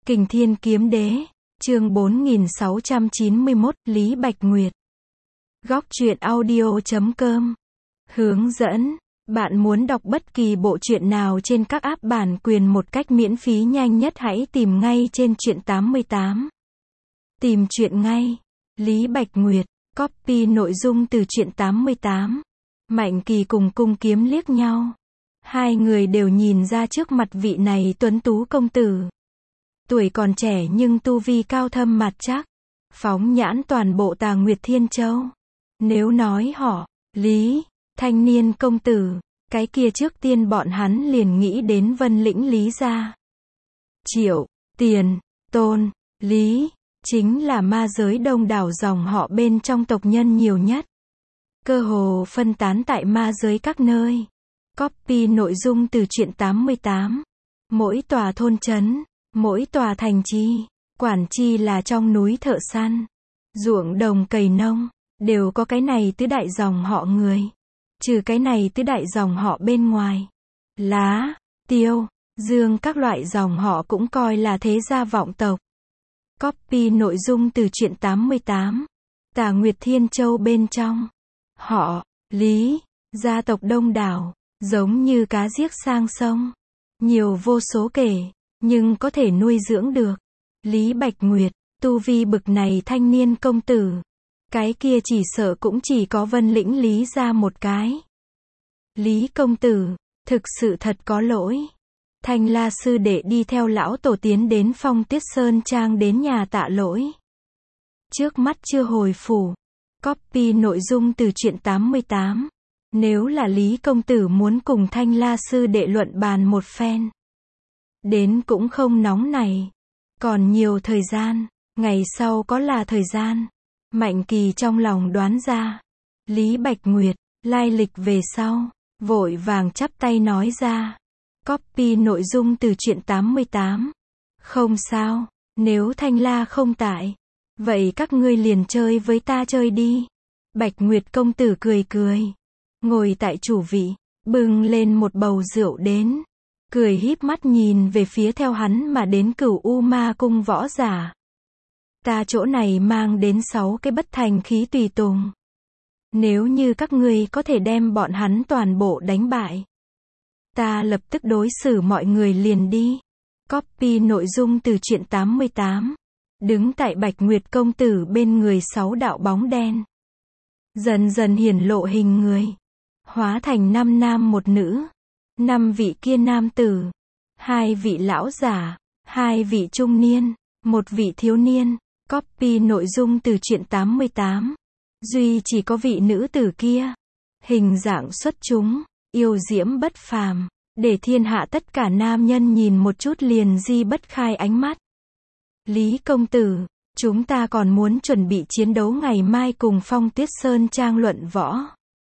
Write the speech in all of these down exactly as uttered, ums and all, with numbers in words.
Kình Thiên Kiếm Đế, chương bốn nghìn sáu trăm chín mươi mốt, Lý Bạch Nguyệt. Góc truyện audio.com. Hướng dẫn. Bạn muốn đọc bất kỳ bộ truyện nào trên các app bản quyền một cách miễn phí nhanh nhất hãy tìm ngay trên truyện tám mươi tám. Tìm truyện ngay. Lý Bạch Nguyệt. Copy nội dung từ truyện tám mươi tám. Mạnh Kỳ cùng Cung Kiếm liếc nhau. Hai người đều nhìn ra trước mặt vị này tuấn tú công tử. Tuổi còn trẻ nhưng tu vi cao thâm mặt chắc. Phóng nhãn toàn bộ Tà Nguyệt Thiên Châu. Nếu nói họ, Lý, thanh niên công tử, cái kia trước tiên bọn hắn liền nghĩ đến Vân Lĩnh Lý gia. Triệu, Tiền, Tôn, Lý, chính là ma giới đông đảo dòng họ bên trong tộc nhân nhiều nhất. Cơ hồ phân tán tại ma giới các nơi. Copy nội dung từ truyện tám mươi tám. Mỗi tòa thôn trấn, mỗi tòa thành trì, quản chi là trong núi thợ săn, ruộng đồng cày nông, đều có cái này tứ đại dòng họ người. Trừ cái này tứ đại dòng họ bên ngoài, Lá, Tiêu, Dương các loại dòng họ cũng coi là thế gia vọng tộc. Copy nội dung từ truyện tám mươi tám. Tà Nguyệt Thiên Châu bên trong, họ, Lý, gia tộc đông đảo, giống như cá giếc sang sông, nhiều vô số kể, nhưng có thể nuôi dưỡng được. Lý Bạch Nguyệt, tu vi bực này thanh niên công tử, cái kia chỉ sợ cũng chỉ có Vân Lĩnh Lý ra một cái. Lý công tử, thực sự thật có lỗi. Thanh La sư đệ đi theo lão tổ tiến đến Phong Tuyết Sơn Trang đến nhà tạ lỗi. Trước mắt chưa hồi phủ. Copy nội dung từ truyện tám mươi tám. Nếu là Lý công tử muốn cùng Thanh La sư đệ luận bàn một phen, đến cũng không nóng này. Còn nhiều thời gian, ngày sau có là thời gian. Mạnh Kỳ trong lòng đoán ra. Lý Bạch Nguyệt, lai lịch về sau, vội vàng chắp tay nói ra. Copy nội dung từ truyện tám mươi tám. Không sao, nếu Thanh La không tại, vậy các ngươi liền chơi với ta chơi đi. Bạch Nguyệt công tử cười cười, ngồi tại chủ vị, bưng lên một bầu rượu đến. Cười híp mắt nhìn về phía theo hắn mà đến Cửu U Ma cung võ giả. Ta chỗ này mang đến sáu cái bất thành khí tùy tùng. Nếu như các ngươi có thể đem bọn hắn toàn bộ đánh bại, ta lập tức đối xử mọi người liền đi. Copy nội dung từ truyện tám mươi tám. Đứng tại Bạch Nguyệt công tử bên người sáu đạo bóng đen. Dần dần hiển lộ hình người. Hóa thành năm nam một nữ. Năm vị kia nam tử, hai vị lão giả, hai vị trung niên, một vị thiếu niên. Copy nội dung từ truyện tám mươi tám. Duy chỉ có vị nữ tử kia, hình dạng xuất chúng, yêu diễm bất phàm, để thiên hạ tất cả nam nhân nhìn một chút liền di bất khai ánh mắt. Lý công tử, chúng ta còn muốn chuẩn bị chiến đấu ngày mai cùng Phong Tuyết Sơn Trang luận võ.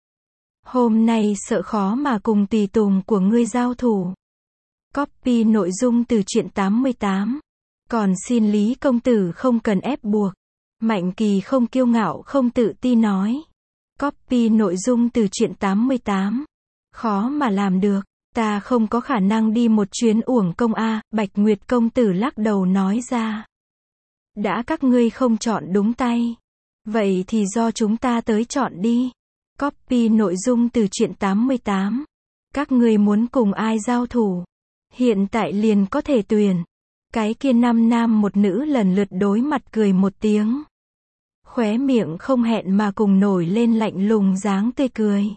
Hôm nay sợ khó mà cùng tùy tùng của ngươi giao thủ. Copy nội dung từ truyện tám mươi tám. Còn xin Lý công tử không cần ép buộc. Mạnh Kỳ không kiêu ngạo không tự ti nói. Copy nội dung từ truyện tám mươi tám. Khó mà làm được, ta không có khả năng đi một chuyến uổng công a. Bạch Nguyệt công tử lắc đầu nói ra. Đã các ngươi không chọn đúng tay, vậy thì do chúng ta tới chọn đi. Copy nội dung từ truyện tám mươi tám. Các ngươi muốn cùng ai giao thủ, hiện tại liền có thể tuyển. Cái kia năm nam một nữ lần lượt đối mặt cười một tiếng. Khóe miệng không hẹn mà cùng nổi lên lạnh lùng dáng tươi cười.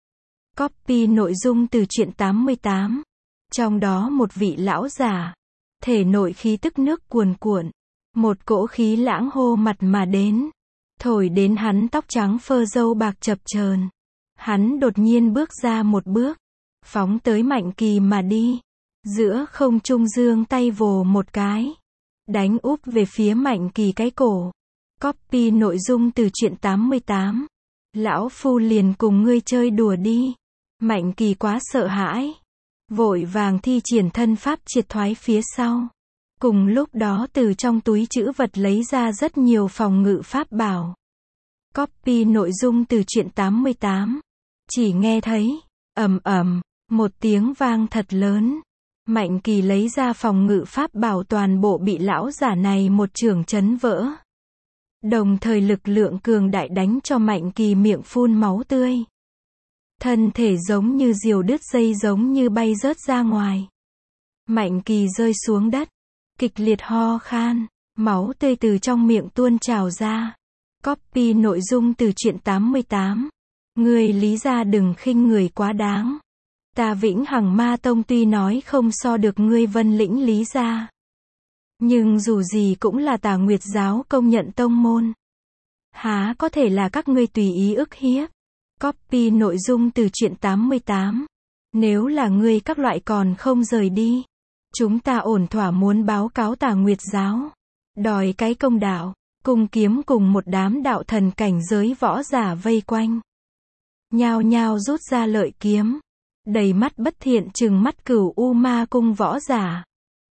Copy nội dung từ truyện tám mươi tám. Trong đó một vị lão giả, thể nội khí tức nước cuồn cuộn, một cỗ khí lãng hô mặt mà đến, thổi đến hắn tóc trắng phơ râu bạc chập chờn. Hắn đột nhiên bước ra một bước, phóng tới Mạnh Kỳ mà đi. Giữa không trung giương tay vồ một cái, đánh úp về phía Mạnh Kỳ cái cổ. Copy nội dung từ truyện tám mươi tám. Lão phu liền cùng ngươi chơi đùa đi. Mạnh Kỳ quá sợ hãi, vội vàng thi triển thân pháp triệt thoái phía sau. Cùng lúc đó từ trong túi trữ vật lấy ra rất nhiều phòng ngự pháp bảo. Copy nội dung từ truyện tám mươi tám. Chỉ nghe thấy ầm ầm một tiếng vang thật lớn. Mạnh Kỳ lấy ra phòng ngự pháp bảo toàn bộ bị lão giả này một chưởng chấn vỡ. Đồng thời lực lượng cường đại đánh cho Mạnh Kỳ miệng phun máu tươi. Thân thể giống như diều đứt dây, giống như bay rớt ra ngoài. Mạnh Kỳ rơi xuống đất, kịch liệt ho khan, máu tươi từ trong miệng tuôn trào ra. Copy nội dung từ truyện tám mươi tám. Ngươi Lý gia đừng khinh người quá đáng. Ta Vĩnh Hằng Ma Tông tuy nói không so được ngươi Vân Lĩnh Lý gia, nhưng dù gì cũng là Tà Nguyệt giáo công nhận tông môn. Há có thể là các ngươi tùy ý ức hiếp. Copy nội dung từ truyện tám mươi tám. Nếu là ngươi các loại còn không rời đi, chúng ta ổn thỏa muốn báo cáo Tà Nguyệt giáo, đòi cái công đạo. Cung Kiếm cùng một đám đạo thần cảnh giới võ giả vây quanh, nhao nhao rút ra lợi kiếm, đầy mắt bất thiện trừng mắt Cửu U Ma cung võ giả.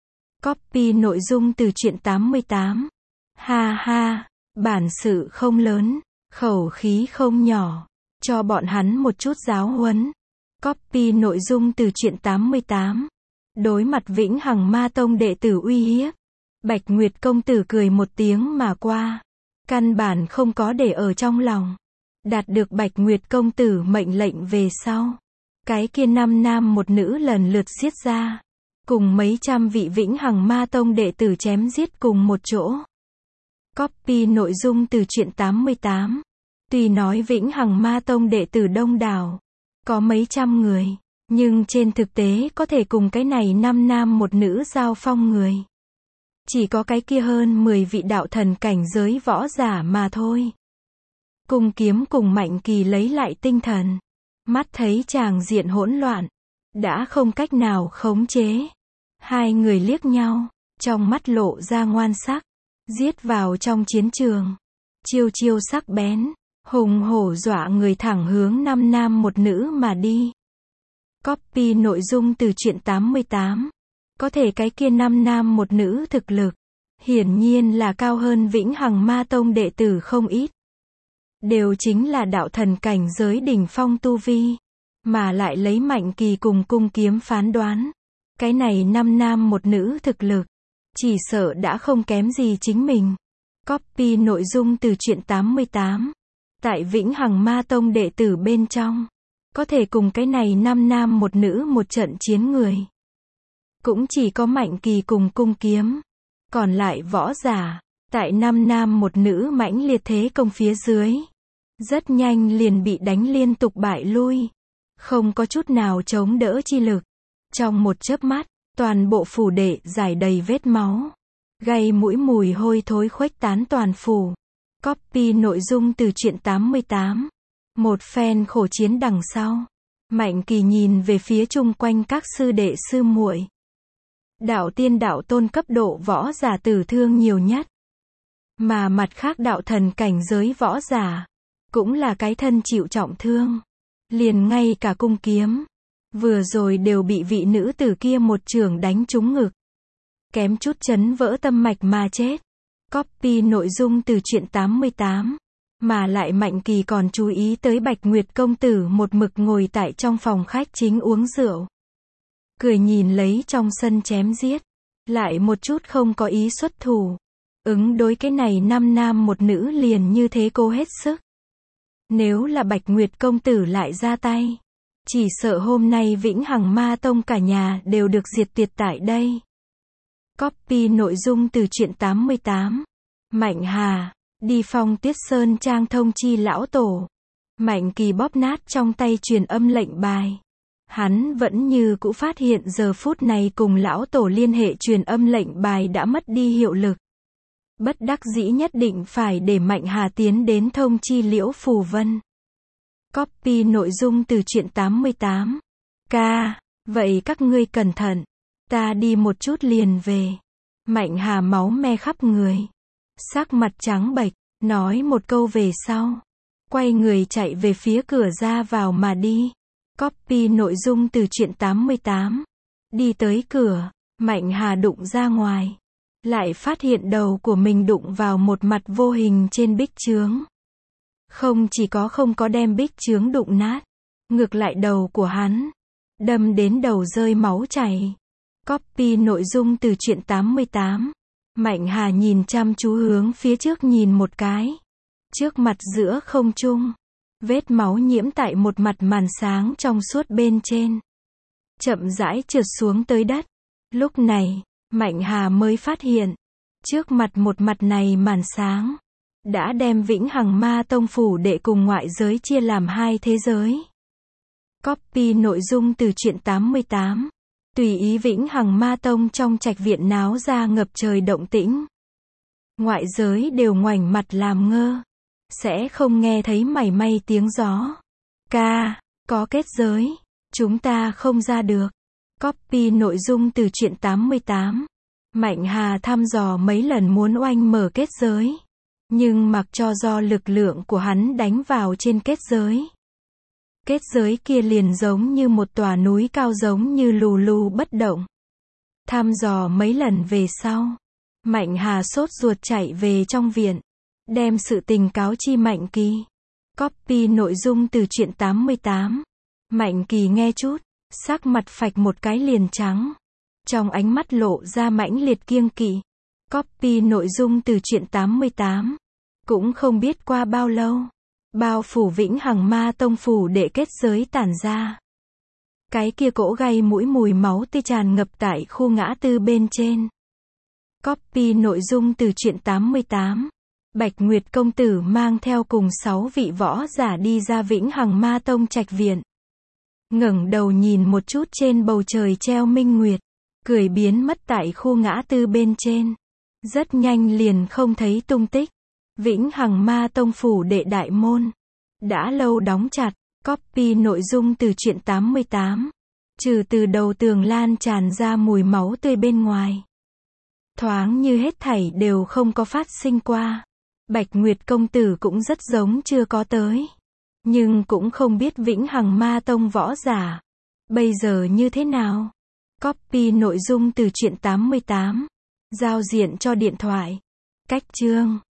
Copy nội dung từ truyện tám mươi tám. Ha ha, bản sự không lớn, khẩu khí không nhỏ, cho bọn hắn một chút giáo huấn. Copy nội dung từ truyện tám mươi tám. Đối mặt Vĩnh Hằng Ma Tông đệ tử uy hiếp, Bạch Nguyệt công tử cười một tiếng mà qua, căn bản không có để ở trong lòng. Đạt được Bạch Nguyệt công tử mệnh lệnh về sau, cái kia năm nam một nữ lần lượt giết ra, cùng mấy trăm vị Vĩnh Hằng Ma Tông đệ tử chém giết cùng một chỗ. Copy nội dung từ truyện tám mươi tám. Tuy nói Vĩnh Hằng Ma Tông đệ tử đông đảo, có mấy trăm người, nhưng trên thực tế có thể cùng cái này năm nam một nữ giao phong người, chỉ có cái kia hơn mười vị đạo thần cảnh giới võ giả mà thôi. Cung Kiếm cùng Mạnh Kỳ lấy lại tinh thần, mắt thấy tràng diện hỗn loạn, đã không cách nào khống chế. Hai người liếc nhau, trong mắt lộ ra ngoan sắc, giết vào trong chiến trường. Chiêu chiêu sắc bén, hùng hổ dọa người thẳng hướng năm nam một nữ mà đi. Copy nội dung từ truyện tám mươi tám. Có thể cái kia năm nam một nữ thực lực, hiển nhiên là cao hơn Vĩnh Hằng Ma Tông đệ tử không ít. Đều chính là đạo thần cảnh giới đỉnh phong tu vi, mà lại lấy Mạnh Kỳ cùng Cung Kiếm phán đoán, cái này năm nam một nữ thực lực, chỉ sợ đã không kém gì chính mình. Copy nội dung từ truyện tám mươi tám. Tại Vĩnh Hằng Ma Tông đệ tử bên trong, có thể cùng cái này năm nam một nữ một trận chiến người, cũng chỉ có Mạnh Kỳ cùng Cung Kiếm. Còn lại võ giả, tại năm nam một nữ mãnh liệt thế công phía dưới, rất nhanh liền bị đánh liên tục bại lui, không có chút nào chống đỡ chi lực. Trong một chớp mắt, toàn bộ phủ đệ rải đầy vết máu, gây mũi mùi hôi thối khuếch tán toàn phủ. Copy nội dung từ truyện tám mươi tám. Một phen khổ chiến đằng sau, Mạnh Kỳ nhìn về phía chung quanh các sư đệ sư muội. Đạo tiên đạo tôn cấp độ võ giả tử thương nhiều nhất, mà mặt khác đạo thần cảnh giới võ giả cũng là cái thân chịu trọng thương. Liền ngay cả Cung Kiếm vừa rồi đều bị vị nữ tử kia một chưởng đánh trúng ngực, kém chút chấn vỡ tâm mạch mà chết. Copy nội dung từ truyện tám mươi tám. Mà lại Mạnh Kỳ còn chú ý tới Bạch Nguyệt công tử một mực ngồi tại trong phòng khách chính uống rượu, cười nhìn lấy trong sân chém giết, lại một chút không có ý xuất thủ. Ứng đối cái này năm nam một nữ liền như thế cố hết sức. Nếu là Bạch Nguyệt công tử lại ra tay, chỉ sợ hôm nay Vĩnh Hằng Ma Tông cả nhà đều được diệt tuyệt tại đây. Copy nội dung từ truyện tám mươi tám. Mạnh Hà đi Phong Tuyết Sơn trang thông chi lão tổ. Mạnh Kỳ bóp nát trong tay truyền âm lệnh bài. Hắn vẫn như cũ phát hiện giờ phút này cùng lão tổ liên hệ truyền âm lệnh bài đã mất đi hiệu lực. Bất đắc dĩ nhất định phải để Mạnh Hà tiến đến thông chi Liễu Phù Vân. Copy nội dung từ truyện tám mươi tám. Ca, vậy các ngươi cẩn thận, ta đi một chút liền về. Mạnh Hà máu me khắp người, sắc mặt trắng bệch, nói một câu về sau, quay người chạy về phía cửa ra vào mà đi. Copy nội dung từ truyện tám mươi tám. Đi tới cửa, Mạnh Hà đụng ra ngoài, lại phát hiện đầu của mình đụng vào một mặt vô hình trên bích chướng. Không chỉ có không có đem bích chướng đụng nát, ngược lại đầu của hắn đâm đến đầu rơi máu chảy. Copy nội dung từ truyện tám mươi tám. Mạnh Hà nhìn chăm chú hướng phía trước nhìn một cái. Trước mặt giữa không trung. Vết máu nhiễm tại một mặt màn sáng trong suốt bên trên. Chậm rãi trượt xuống tới đất. Lúc này, Mạnh Hà mới phát hiện. Trước mặt một mặt này màn sáng. Đã đem Vĩnh Hằng Ma Tông phủ đệ cùng ngoại giới chia làm hai thế giới. Copy nội dung từ truyện tám mươi tám. Tùy ý Vĩnh Hằng Ma Tông trong trạch viện náo ra ngập trời động tĩnh. Ngoại giới đều ngoảnh mặt làm ngơ. Sẽ không nghe thấy mảy may tiếng gió. Ca, có kết giới. Chúng ta không ra được. Copy nội dung từ truyện tám mươi tám. Mạnh Hà thăm dò mấy lần muốn oanh mở kết giới. Nhưng mặc cho do lực lượng của hắn đánh vào trên kết giới. Kết giới kia liền giống như một tòa núi cao giống như lù lù bất động. Thăm dò mấy lần về sau. Mạnh Hà sốt ruột chạy về trong viện. Đem sự tình cáo chi Mạnh Kỳ. Copy nội dung từ truyện tám mươi tám. Mạnh Kỳ nghe chút. Sắc mặt phạch một cái liền trắng. Trong ánh mắt lộ ra mãnh liệt kiêng kỵ. Copy nội dung từ truyện tám mươi tám. Cũng không biết qua bao lâu. Bao phủ Vĩnh Hằng Ma Tông phủ đệ kết giới tản ra. Cái kia cỗ gây mũi mùi máu tươi tràn ngập tại khu ngã tư bên trên. Copy nội dung từ truyện tám mươi tám. Bạch Nguyệt công tử mang theo cùng sáu vị võ giả đi ra Vĩnh Hằng Ma Tông trạch viện. Ngẩng đầu nhìn một chút trên bầu trời treo minh nguyệt. Cười biến mất tại khu ngã tư bên trên. Rất nhanh liền không thấy tung tích. Vĩnh Hằng Ma Tông phủ đệ đại môn. Đã lâu đóng chặt. Copy nội dung từ truyện tám mươi tám. Trừ từ đầu tường lan tràn ra mùi máu tươi bên ngoài. Thoáng như hết thảy đều không có phát sinh qua. Bạch Nguyệt công tử cũng rất giống chưa có tới. Nhưng cũng không biết Vĩnh Hằng Ma Tông võ giả. Bây giờ như thế nào? Copy nội dung từ truyện tám mươi tám. Giao diện cho điện thoại. Cách chương.